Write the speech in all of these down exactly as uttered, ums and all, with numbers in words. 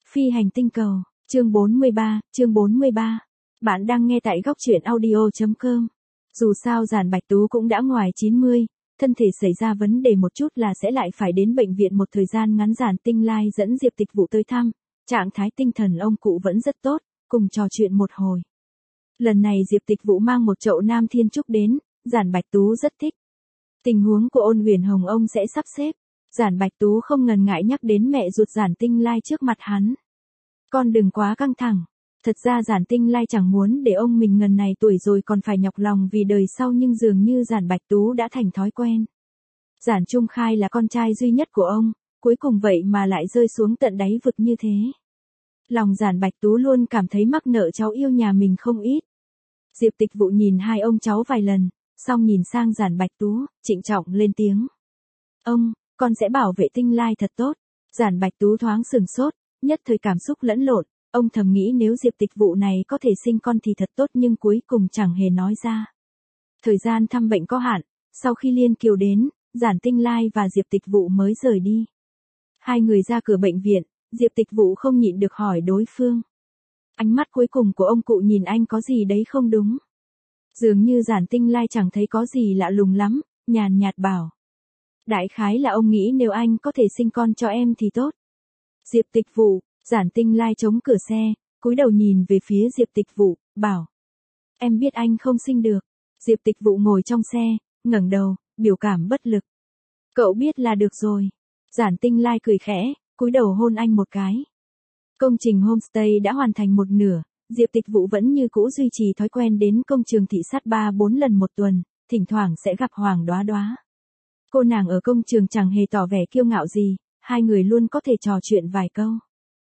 Phi hành tinh cầu, chương bốn mươi ba, chương bốn mươi ba. Bạn đang nghe tại góc truyện audio chấm com. Dù sao Giản Bạch Tú cũng đã ngoài chín mươi, thân thể xảy ra vấn đề một chút là sẽ lại phải đến bệnh viện một thời gian ngắn. Giản Tinh Lai dẫn Diệp Tịch Vũ tới thăm, trạng thái tinh thần ông cụ vẫn rất tốt, cùng trò chuyện một hồi. Lần này Diệp Tịch Vũ mang một chậu Nam Thiên Trúc đến, Giản Bạch Tú rất thích. Tình huống của Ôn Huyền Hồng ông sẽ sắp xếp. Giản Bạch Tú không ngần ngại nhắc đến mẹ ruột Giản Tinh Lai trước mặt hắn. Con đừng quá căng thẳng. Thật ra Giản Tinh Lai chẳng muốn để ông mình ngần này tuổi rồi còn phải nhọc lòng vì đời sau, nhưng dường như Giản Bạch Tú đã thành thói quen. Giản Trung Khai là con trai duy nhất của ông, cuối cùng vậy mà lại rơi xuống tận đáy vực như thế. Lòng Giản Bạch Tú luôn cảm thấy mắc nợ cháu yêu nhà mình không ít. Diệp Tịch Vũ nhìn hai ông cháu vài lần, xong nhìn sang Giản Bạch Tú, trịnh trọng lên tiếng. Ông, con sẽ bảo vệ Tinh Lai thật tốt. Giản Bạch Tú thoáng sửng sốt, nhất thời cảm xúc lẫn lộn, ông thầm nghĩ nếu Diệp Tịch Vũ này có thể sinh con thì thật tốt, nhưng cuối cùng chẳng hề nói ra. Thời gian thăm bệnh có hạn, sau khi Liên Kiều đến, Giản Tinh Lai và Diệp Tịch Vũ mới rời đi. Hai người ra cửa bệnh viện, Diệp Tịch Vũ không nhịn được hỏi đối phương. Ánh mắt cuối cùng của ông cụ nhìn anh có gì đấy không đúng. Dường như Giản Tinh Lai chẳng thấy có gì lạ lùng lắm, nhàn nhạt bảo. Đại khái là ông nghĩ nếu anh có thể sinh con cho em thì tốt. Diệp Tịch Vũ, Giản Tinh Lai chống cửa xe, cúi đầu nhìn về phía Diệp Tịch Vũ, bảo. Em biết anh không sinh được. Diệp Tịch Vũ ngồi trong xe, ngẩng đầu, biểu cảm bất lực. Cậu biết là được rồi. Giản Tinh Lai cười khẽ, cúi đầu hôn anh một cái. Công trình homestay đã hoàn thành một nửa, Diệp Tịch Vũ vẫn như cũ duy trì thói quen đến công trường thị sát ba bốn lần một tuần, thỉnh thoảng sẽ gặp Hoàng Đóa Đóa. Cô nàng ở công trường chẳng hề tỏ vẻ kiêu ngạo gì, hai người luôn có thể trò chuyện vài câu.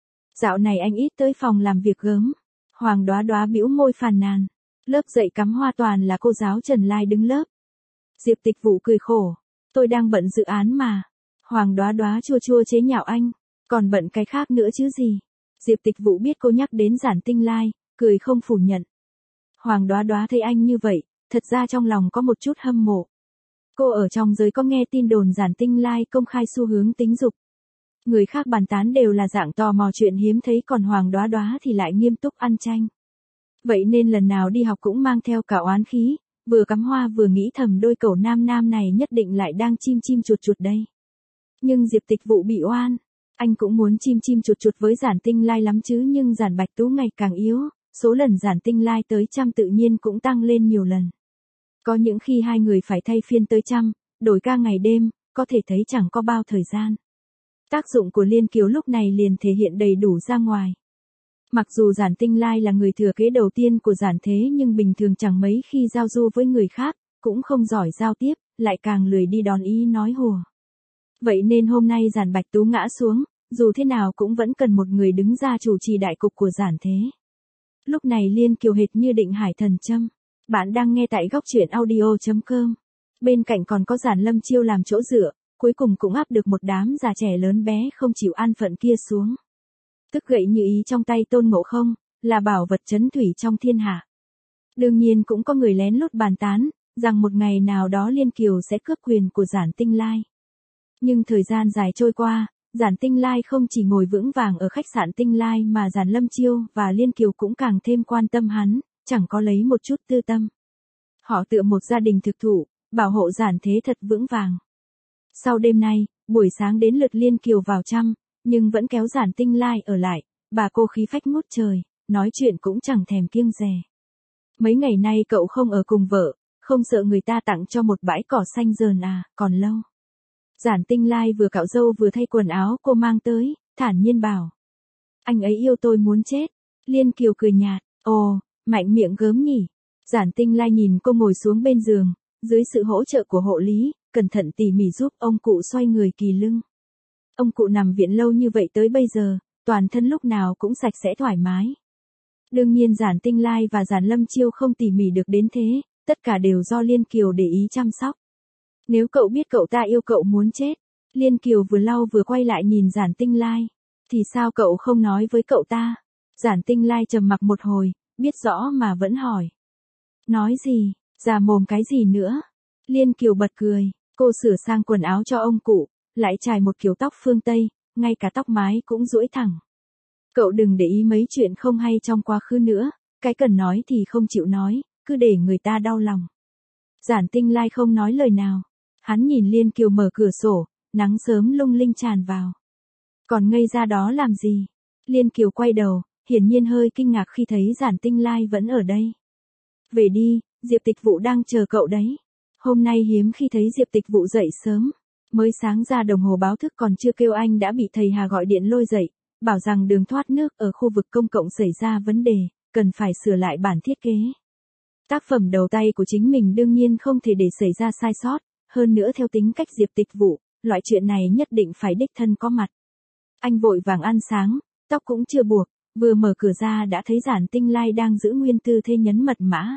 Dạo này anh ít tới phòng làm việc gớm. Hoàng Đóa Đóa bĩu môi phàn nàn. Lớp dạy cắm hoa toàn là cô giáo Trần Lai đứng lớp. Diệp Tịch Vũ cười khổ. Tôi đang bận dự án mà. Hoàng Đóa Đóa chua chua chế nhạo anh. Còn bận cái khác nữa chứ gì. Diệp Tịch Vũ biết cô nhắc đến Giản Tinh Lai, cười không phủ nhận. Hoàng Đóa Đóa thấy anh như vậy, thật ra trong lòng có một chút hâm mộ. Cô ở trong giới có nghe tin đồn Giản Tinh Lai công khai xu hướng tính dục. Người khác bàn tán đều là dạng tò mò chuyện hiếm thấy, còn Hoàng Đóa Đóa thì lại nghiêm túc ăn chanh. Vậy nên lần nào đi học cũng mang theo cả oán khí, vừa cắm hoa vừa nghĩ thầm đôi cẩu nam nam này nhất định lại đang chim chim chuột chuột đây. Nhưng Diệp Tịch Vũ bị oan, anh cũng muốn chim chim chuột chuột với Giản Tinh Lai lắm chứ, nhưng Giản Bạch Tú ngày càng yếu, số lần Giản Tinh Lai tới chăm tự nhiên cũng tăng lên nhiều lần. Có những khi hai người phải thay phiên tới chăm, đổi ca ngày đêm, có thể thấy chẳng có bao thời gian. Tác dụng của Liên Kiều lúc này liền thể hiện đầy đủ ra ngoài. Mặc dù Giản Tinh Lai là người thừa kế đầu tiên của Giản Thế, nhưng bình thường chẳng mấy khi giao du với người khác, cũng không giỏi giao tiếp, lại càng lười đi đón ý nói hùa. Vậy nên hôm nay Giản Bạch Tú ngã xuống, dù thế nào cũng vẫn cần một người đứng ra chủ trì đại cục của Giản Thế. Lúc này Liên Kiều hệt như định hải thần châm. Bạn đang nghe tại góc truyện audio chấm com. Bên cạnh còn có Giản Lâm Chiêu làm chỗ dựa, cuối cùng cũng áp được một đám già trẻ lớn bé không chịu an phận kia xuống. Tức gậy như ý trong tay Tôn Ngộ Không, là bảo vật trấn thủy trong thiên hạ. Đương nhiên cũng có người lén lút bàn tán, rằng một ngày nào đó Liên Kiều sẽ cướp quyền của Giản Tinh Lai. Nhưng thời gian dài trôi qua, Giản Tinh Lai không chỉ ngồi vững vàng ở khách sạn Tinh Lai mà Giản Lâm Chiêu và Liên Kiều cũng càng thêm quan tâm hắn, chẳng có lấy một chút tư tâm. Họ tựa một gia đình thực thụ, bảo hộ Giản Thế thật vững vàng. Sau đêm nay, buổi sáng đến lượt Liên Kiều vào chăm, nhưng vẫn kéo Giản Tinh Lai ở lại, bà cô khí phách ngút trời, nói chuyện cũng chẳng thèm kiêng dè. Mấy ngày nay cậu không ở cùng vợ, không sợ người ta tặng cho một bãi cỏ xanh dờn à, còn lâu. Giản Tinh Lai vừa cạo râu vừa thay quần áo cô mang tới, thản nhiên bảo. Anh ấy yêu tôi muốn chết. Liên Kiều cười nhạt, ồ, mạnh miệng gớm nhỉ. Giản Tinh Lai nhìn cô ngồi xuống bên giường, dưới sự hỗ trợ của hộ lý, cẩn thận tỉ mỉ giúp ông cụ xoay người kỳ lưng. Ông cụ nằm viện lâu như vậy tới bây giờ, toàn thân lúc nào cũng sạch sẽ thoải mái. Đương nhiên Giản Tinh Lai và Giản Lâm Chiêu không tỉ mỉ được đến thế, tất cả đều do Liên Kiều để ý chăm sóc. Nếu cậu biết cậu ta yêu cậu muốn chết, Liên Kiều vừa lau vừa quay lại nhìn Giản Tinh Lai, thì sao cậu không nói với cậu ta? Giản Tinh Lai trầm mặc một hồi, biết rõ mà vẫn hỏi. Nói gì, già mồm cái gì nữa? Liên Kiều bật cười, cô sửa sang quần áo cho ông cụ, lại trải một kiểu tóc phương Tây, ngay cả tóc mái cũng duỗi thẳng. Cậu đừng để ý mấy chuyện không hay trong quá khứ nữa, cái cần nói thì không chịu nói, cứ để người ta đau lòng. Giản Tinh Lai không nói lời nào. Hắn nhìn Liên Kiều mở cửa sổ, nắng sớm lung linh tràn vào. Còn ngây ra đó làm gì? Liên Kiều quay đầu, hiển nhiên hơi kinh ngạc khi thấy Giản Tinh Lai vẫn ở đây. Về đi, Diệp Tịch Vụ đang chờ cậu đấy. Hôm nay hiếm khi thấy Diệp Tịch Vụ dậy sớm. Mới sáng ra đồng hồ báo thức còn chưa kêu anh đã bị thầy Hà gọi điện lôi dậy, bảo rằng đường thoát nước ở khu vực công cộng xảy ra vấn đề, cần phải sửa lại bản thiết kế. Tác phẩm đầu tay của chính mình đương nhiên không thể để xảy ra sai sót, hơn nữa theo tính cách Diệp Tịch Vụ, loại chuyện này nhất định phải đích thân có mặt. Anh vội vàng ăn sáng, tóc cũng chưa buộc, vừa mở cửa ra đã thấy Giản Tinh Lai đang giữ nguyên tư thế nhấn mật mã.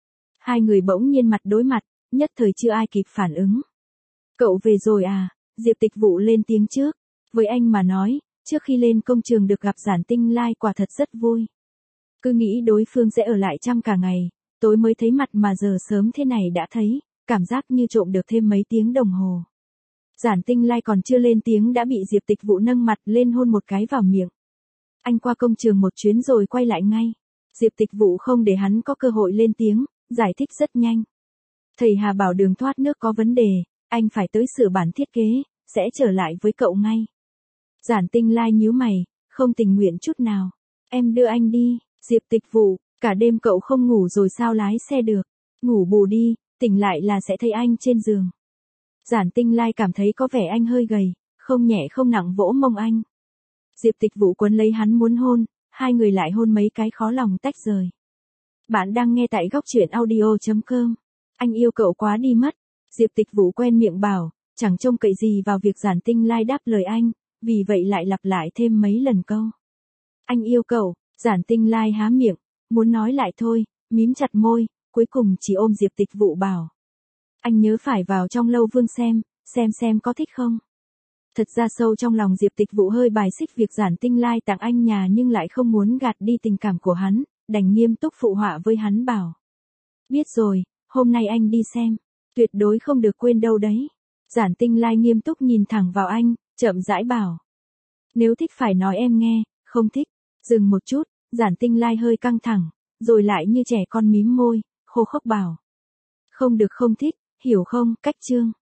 Hai người bỗng nhiên mặt đối mặt, nhất thời chưa ai kịp phản ứng. Cậu về rồi à? Diệp Tịch Vụ lên tiếng trước. Với anh mà nói, trước khi lên công trường được gặp Giản Tinh Lai quả thật rất vui. Cứ nghĩ đối phương sẽ ở lại chăm cả ngày, tối mới thấy mặt mà giờ sớm thế này đã thấy, cảm giác như trộm được thêm mấy tiếng đồng hồ. Giản Tinh Lai còn chưa lên tiếng đã bị Diệp Tịch Vụ nâng mặt lên hôn một cái vào miệng. Anh qua công trường một chuyến rồi quay lại ngay. Diệp Tịch Vụ không để hắn có cơ hội lên tiếng, giải thích rất nhanh. Thầy Hà bảo đường thoát nước có vấn đề, anh phải tới sửa bản thiết kế, sẽ trở lại với cậu ngay. Giản Tinh Lai nhíu mày, không tình nguyện chút nào. Em đưa anh đi, Diệp Tịch Vụ, cả đêm cậu không ngủ rồi sao lái xe được. Ngủ bù đi, tỉnh lại là sẽ thấy anh trên giường. Giản Tinh Lai cảm thấy có vẻ anh hơi gầy, không nhẹ không nặng vỗ mông anh. Diệp Tịch Vụ quấn lấy hắn muốn hôn, hai người lại hôn mấy cái khó lòng tách rời. Bạn đang nghe tại góc truyện audio chấm com. Anh yêu cậu quá đi mất. Diệp Tịch Vụ quen miệng bảo, chẳng trông cậy gì vào việc Giản Tinh Lai đáp lời anh, vì vậy lại lặp lại thêm mấy lần câu. Anh yêu cậu. Giản Tinh Lai há miệng, muốn nói lại thôi, mím chặt môi, cuối cùng chỉ ôm Diệp Tịch Vụ bảo. Anh nhớ phải vào trong lâu vương xem, xem xem có thích không. Thật ra sâu trong lòng Diệp Tịch Vụ hơi bài xích việc Giản Tinh Lai tặng anh nhà nhưng lại không muốn gạt đi tình cảm của hắn, đành nghiêm túc phụ họa với hắn bảo. Biết rồi, hôm nay anh đi xem, tuyệt đối không được quên đâu đấy. Giản Tinh Lai nghiêm túc nhìn thẳng vào anh, chậm rãi bảo. Nếu thích phải nói em nghe, không thích. Dừng một chút, Giản Tinh Lai hơi căng thẳng, rồi lại như trẻ con mím môi, khô khốc bảo. Không được không thích, hiểu không, cách chương.